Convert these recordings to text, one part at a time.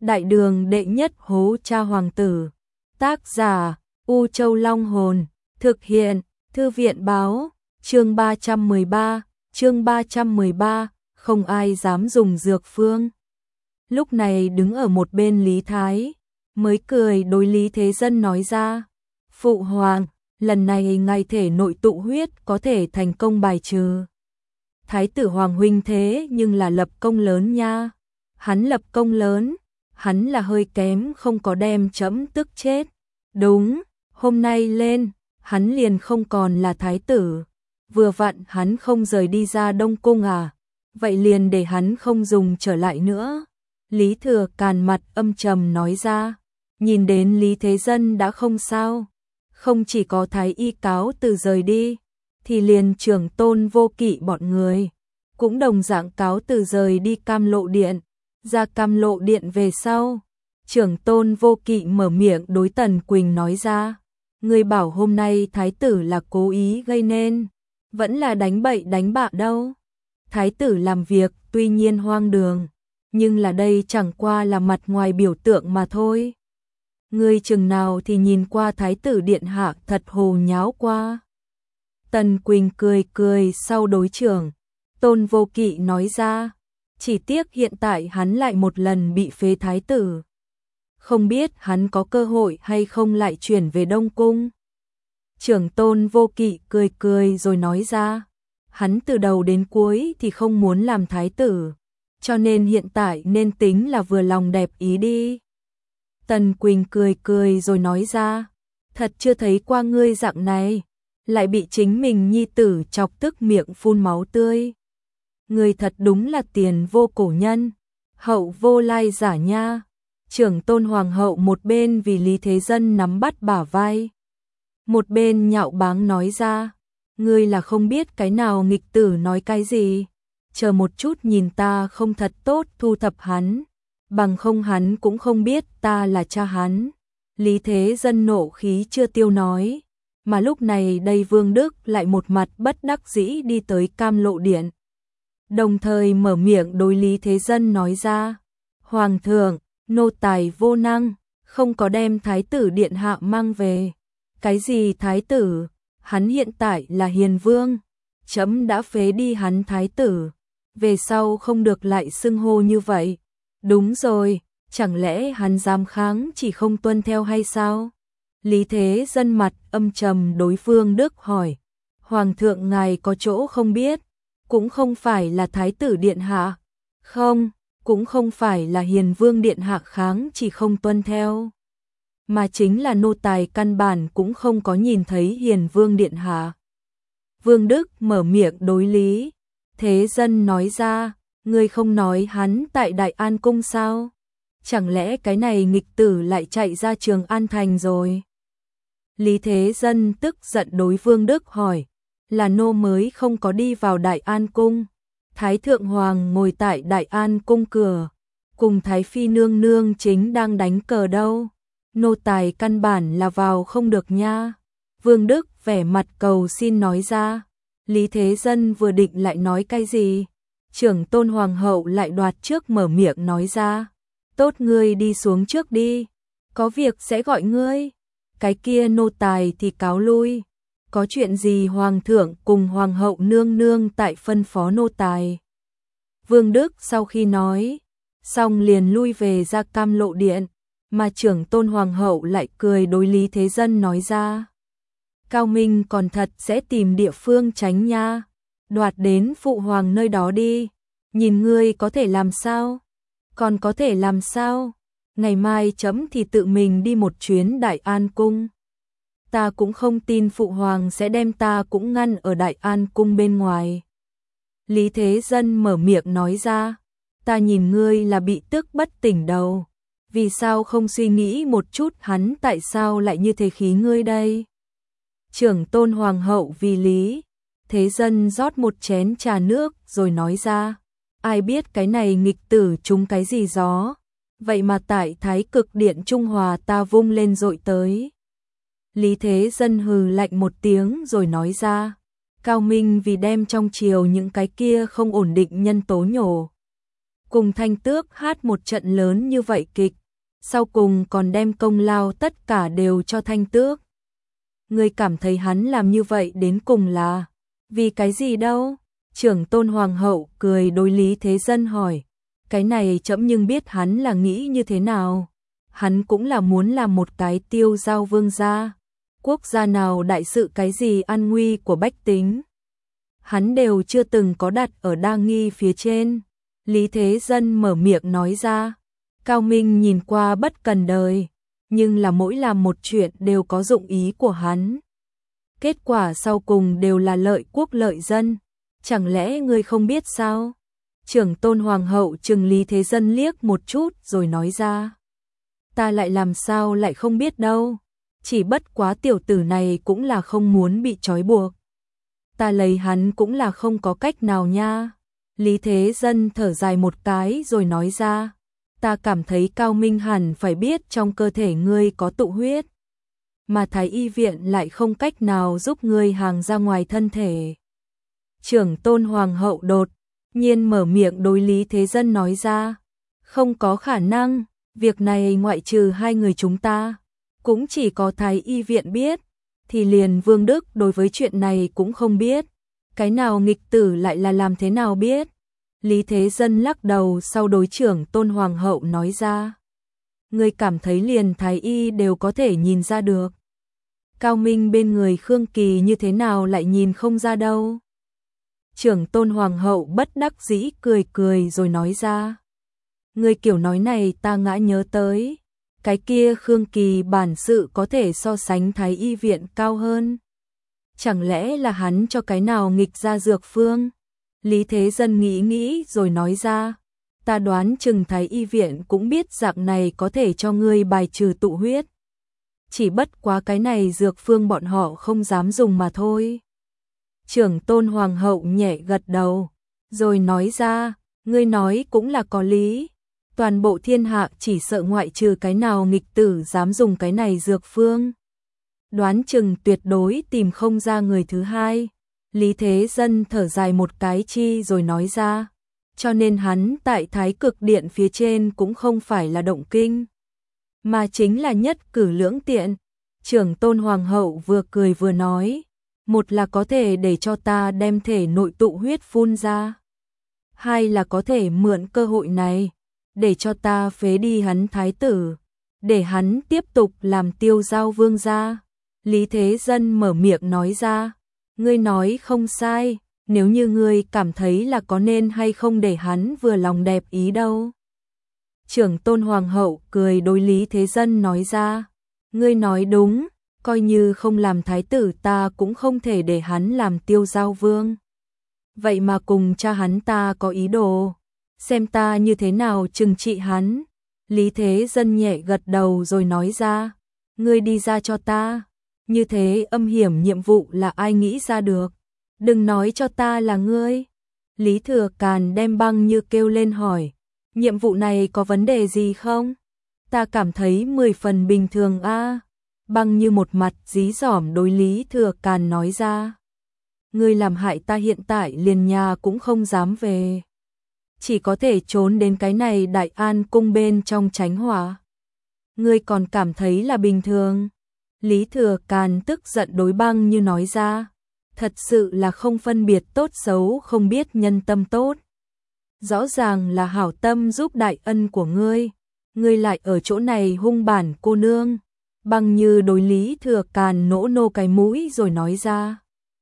Đại đường đệ nhất hố cha hoàng tử. Tác giả U Châu Long Hồn. Thực hiện Thư viện Báo. Chương 313, không ai dám dùng dược phương. Lúc này đứng ở một bên Lý Thái, mới cười đối Lý Thế Dân nói ra, Phụ Hoàng, lần này ngài thể nội tụ huyết có thể thành công bài trừ. Thái tử Hoàng huynh thế nhưng là lập công lớn nha. Hắn lập công lớn, hắn là hơi kém không có đem chẫm tức chết. Đúng, hôm nay lên, hắn liền không còn là thái tử. Vừa vặn hắn không rời đi ra Đông Cung à, vậy liền để hắn không dùng trở lại nữa. Lý Thừa Càn mặt âm trầm nói ra, nhìn đến Lý Thế Dân đã không sao. Không chỉ có thái y cáo từ rời đi, thì liền Trưởng Tôn Vô Kỵ bọn người cũng đồng dạng cáo từ rời đi Cam Lộ Điện. Ra Cam Lộ Điện về sau, Trưởng Tôn Vô Kỵ mở miệng đối Tần Quỳnh nói ra, người bảo hôm nay thái tử là cố ý gây nên, vẫn là đánh bậy đánh bạ đâu. Thái tử làm việc tuy nhiên hoang đường, nhưng là đây chẳng qua là mặt ngoài biểu tượng mà thôi. Người chừng nào thì nhìn qua thái tử điện hạ thật hồ nháo qua. Tần Quỳnh cười cười sau đối Trưởng Tôn Vô Kỵ nói ra, chỉ tiếc hiện tại hắn lại một lần bị phế thái tử. Không biết hắn có cơ hội hay không lại chuyển về Đông Cung. Trưởng Tôn Vô Kỵ cười cười rồi nói ra, hắn từ đầu đến cuối thì không muốn làm thái tử, cho nên hiện tại nên tính là vừa lòng đẹp ý đi. Tần Quỳnh cười cười rồi nói ra, thật chưa thấy qua ngươi dạng này, lại bị chính mình nhi tử chọc tức miệng phun máu tươi. Ngươi thật đúng là tiền vô cổ nhân, hậu vô lai giả nha. Trưởng Tôn Hoàng hậu một bên vì Lý Thế Dân nắm bắt bả vai, một bên nhạo báng nói ra, ngươi là không biết cái nào nghịch tử nói cái gì, chờ một chút nhìn ta không thật tốt thu thập hắn, bằng không hắn cũng không biết ta là cha hắn. Lý Thế Dân nộ khí chưa tiêu nói, mà lúc này đây Vương Đức lại một mặt bất đắc dĩ đi tới Cam Lộ Điện, đồng thời mở miệng đối Lý Thế Dân nói ra, Hoàng thượng, nô tài vô năng, không có đem thái tử điện hạ mang về. Cái gì thái tử, hắn hiện tại là hiền vương, chấm đã phế đi hắn thái tử, về sau không được lại xưng hô như vậy. Đúng rồi, chẳng lẽ hắn dám kháng chỉ không tuân theo hay sao? Lý Thế Dân mặt âm trầm đối Vương Đức hỏi, Hoàng thượng ngài có chỗ không biết, cũng không phải là thái tử điện hạ, không, cũng không phải là hiền vương điện hạ kháng chỉ không tuân theo, mà chính là nô tài căn bản cũng không có nhìn thấy hiền vương điện hạ. Vương Đức mở miệng đối Lý Thế Dân nói ra, ngươi không nói hắn tại Đại An Cung sao? Chẳng lẽ cái này nghịch tử lại chạy ra Trường An Thành rồi? Lý Thế Dân tức giận đối Vương Đức hỏi, là nô mới không có đi vào Đại An Cung. Thái Thượng Hoàng ngồi tại Đại An Cung cửa, cùng Thái Phi nương nương chính đang đánh cờ đâu. Nô tài căn bản là vào không được nha. Vương Đức vẻ mặt cầu xin nói ra. Lý Thế Dân vừa định lại nói cái gì, Trưởng Tôn Hoàng hậu lại đoạt trước mở miệng nói ra, tốt ngươi đi xuống trước đi, có việc sẽ gọi ngươi. Cái kia nô tài thì cáo lui. Có chuyện gì Hoàng thượng cùng Hoàng hậu nương nương tại phân phó nô tài. Vương Đức sau khi nói xong liền lui về ra Cam Lộ Điện, mà Trưởng Tôn Hoàng hậu lại cười đối Lý Thế Dân nói ra, Cao Minh còn thật sẽ tìm địa phương tránh nha, đoạt đến Phụ Hoàng nơi đó đi, nhìn ngươi có thể làm sao, còn có thể làm sao, ngày mai chấm thì tự mình đi một chuyến Đại An Cung. Ta cũng không tin Phụ Hoàng sẽ đem ta cũng ngăn ở Đại An Cung bên ngoài. Lý Thế Dân mở miệng nói ra, ta nhìn ngươi là bị tức bất tỉnh đầu, vì sao không suy nghĩ một chút hắn tại sao lại như thế khí ngươi đây? Trưởng Tôn Hoàng hậu vì Lý Thế Dân rót một chén trà nước rồi nói ra, ai biết cái này nghịch tử trúng cái gì gió, vậy mà tại Thái Cực Điện Trung Hòa ta vung lên dội tới. Lý Thế Dân hừ lạnh một tiếng rồi nói ra, Cao Minh vì đem trong triều những cái kia không ổn định nhân tố nhổ cùng Thanh Tước hát một trận lớn như vậy kịch, sau cùng còn đem công lao tất cả đều cho Thanh Tước. Ngươi cảm thấy hắn làm như vậy đến cùng là vì cái gì đâu? Trưởng tôn hoàng hậu cười đối Lý Thế Dân hỏi, cái này trẫm nhưng biết hắn là nghĩ như thế nào. Hắn cũng là muốn làm một cái tiêu giao vương gia. Quốc gia nào đại sự cái gì an nguy của bách tính, hắn đều chưa từng có đặt ở đa nghi phía trên. Lý Thế Dân mở miệng nói ra, Cao Minh nhìn qua bất cần đời, nhưng là mỗi làm một chuyện đều có dụng ý của hắn. Kết quả sau cùng đều là lợi quốc lợi dân, chẳng lẽ ngươi không biết sao? Trưởng tôn hoàng hậu trừng Lý Thế Dân liếc một chút rồi nói ra, ta lại làm sao lại không biết đâu, chỉ bất quá tiểu tử này cũng là không muốn bị trói buộc. Ta lấy hắn cũng là không có cách nào nha. Lý Thế Dân thở dài một cái rồi nói ra, ta cảm thấy Cao Minh hẳn phải biết trong cơ thể ngươi có tụ huyết, mà Thái y viện lại không cách nào giúp ngươi hàng ra ngoài thân thể. Trưởng tôn hoàng hậu đột nhiên mở miệng đối Lý Thế Dân nói ra, không có khả năng, việc này ngoại trừ hai người chúng ta, cũng chỉ có Thái y viện biết, thì liền Vương Đức đối với chuyện này cũng không biết, cái nào nghịch tử lại là làm thế nào biết. Lý Thế Dân lắc đầu sau đối trưởng tôn hoàng hậu nói ra, ngươi cảm thấy liền Thái y đều có thể nhìn ra được. Cao Minh bên người Khương Kỳ như thế nào lại nhìn không ra đâu. Trưởng tôn hoàng hậu bất đắc dĩ cười cười rồi nói ra, ngươi kiểu nói này ta ngã nhớ tới, cái kia Khương Kỳ bản sự có thể so sánh Thái y viện cao hơn. Chẳng lẽ là hắn cho cái nào nghịch ra dược phương? Lý Thế Dân nghĩ nghĩ rồi nói ra, ta đoán chừng Thái y viện cũng biết dạng này có thể cho ngươi bài trừ tụ huyết. Chỉ bất quá cái này dược phương bọn họ không dám dùng mà thôi. Trưởng tôn hoàng hậu nhẹ gật đầu, rồi nói ra, ngươi nói cũng là có lý. Toàn bộ thiên hạ chỉ sợ ngoại trừ cái nào nghịch tử dám dùng cái này dược phương. Đoán chừng tuyệt đối tìm không ra người thứ hai. Lý Thế Dân thở dài một cái chi rồi nói ra, cho nên hắn tại Thái Cực Điện phía trên cũng không phải là động kinh, mà chính là nhất cử lưỡng tiện. Trưởng tôn hoàng hậu vừa cười vừa nói, một là có thể để cho ta đem thể nội tụ huyết phun ra, hai là có thể mượn cơ hội này để cho ta phế đi hắn thái tử, để hắn tiếp tục làm tiêu giao vương gia. Lý Thế Dân mở miệng nói ra, ngươi nói không sai, nếu như ngươi cảm thấy là có nên hay không để hắn vừa lòng đẹp ý đâu. Trưởng tôn hoàng hậu cười đối Lý Thế Dân nói ra, ngươi nói đúng, coi như không làm thái tử ta cũng không thể để hắn làm tiêu giao vương. Vậy mà cùng cha hắn ta có ý đồ, xem ta như thế nào trừng trị hắn. Lý Thế Dân nhẹ gật đầu rồi nói ra, ngươi đi ra cho ta. Như thế âm hiểm nhiệm vụ là ai nghĩ ra được, đừng nói cho ta là ngươi. Lý Thừa Càn đem Băng Như kêu lên hỏi, nhiệm vụ này có vấn đề gì không? Ta cảm thấy 10 phần bình thường a. Băng Như một mặt dí dỏm đối Lý Thừa Càn nói ra, ngươi làm hại ta hiện tại liền nhà cũng không dám về, chỉ có thể trốn đến cái này Đại An cung bên trong tránh hỏa. Ngươi còn cảm thấy là bình thường? Lý Thừa Càn tức giận đối Băng Như nói ra, thật sự là không phân biệt tốt xấu, không biết nhân tâm tốt. Rõ ràng là hảo tâm giúp đại ân của ngươi lại ở chỗ này hung bản cô nương. Băng Như đối Lý Thừa Càn nỗ nô cái mũi rồi nói ra,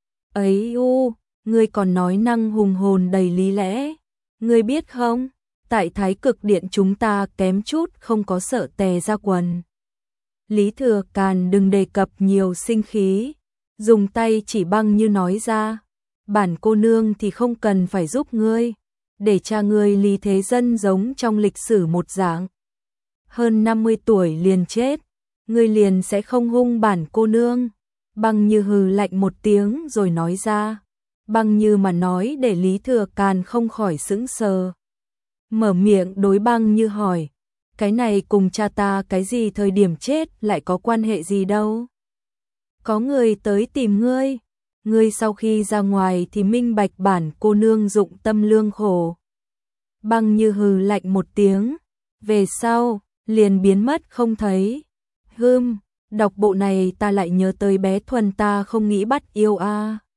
ấy u, ngươi còn nói năng hùng hồn đầy lý lẽ, ngươi biết không, tại Thái Cực Điện chúng ta kém chút không có sợ tè ra quần. Lý Thừa Càn đừng đề cập nhiều sinh khí, dùng tay chỉ Băng Như nói ra, bản cô nương thì không cần phải giúp ngươi, để cha ngươi Lý Thế Dân giống trong lịch sử một dạng, hơn 50 tuổi liền chết, ngươi liền sẽ không hung bản cô nương. Băng Như hừ lạnh một tiếng rồi nói ra, Băng Như mà nói để Lý Thừa Càn không khỏi sững sờ. Mở miệng đối Băng Như hỏi, cái này cùng cha ta cái gì thời điểm chết lại có quan hệ gì đâu? Có người tới tìm ngươi sau khi ra ngoài thì minh bạch bản cô nương dụng tâm lương khổ. Băng Như hừ lạnh một tiếng, về sau liền biến mất không thấy. Đọc bộ này ta lại nhớ tới bé Thuần, ta không nghĩ bắt yêu a.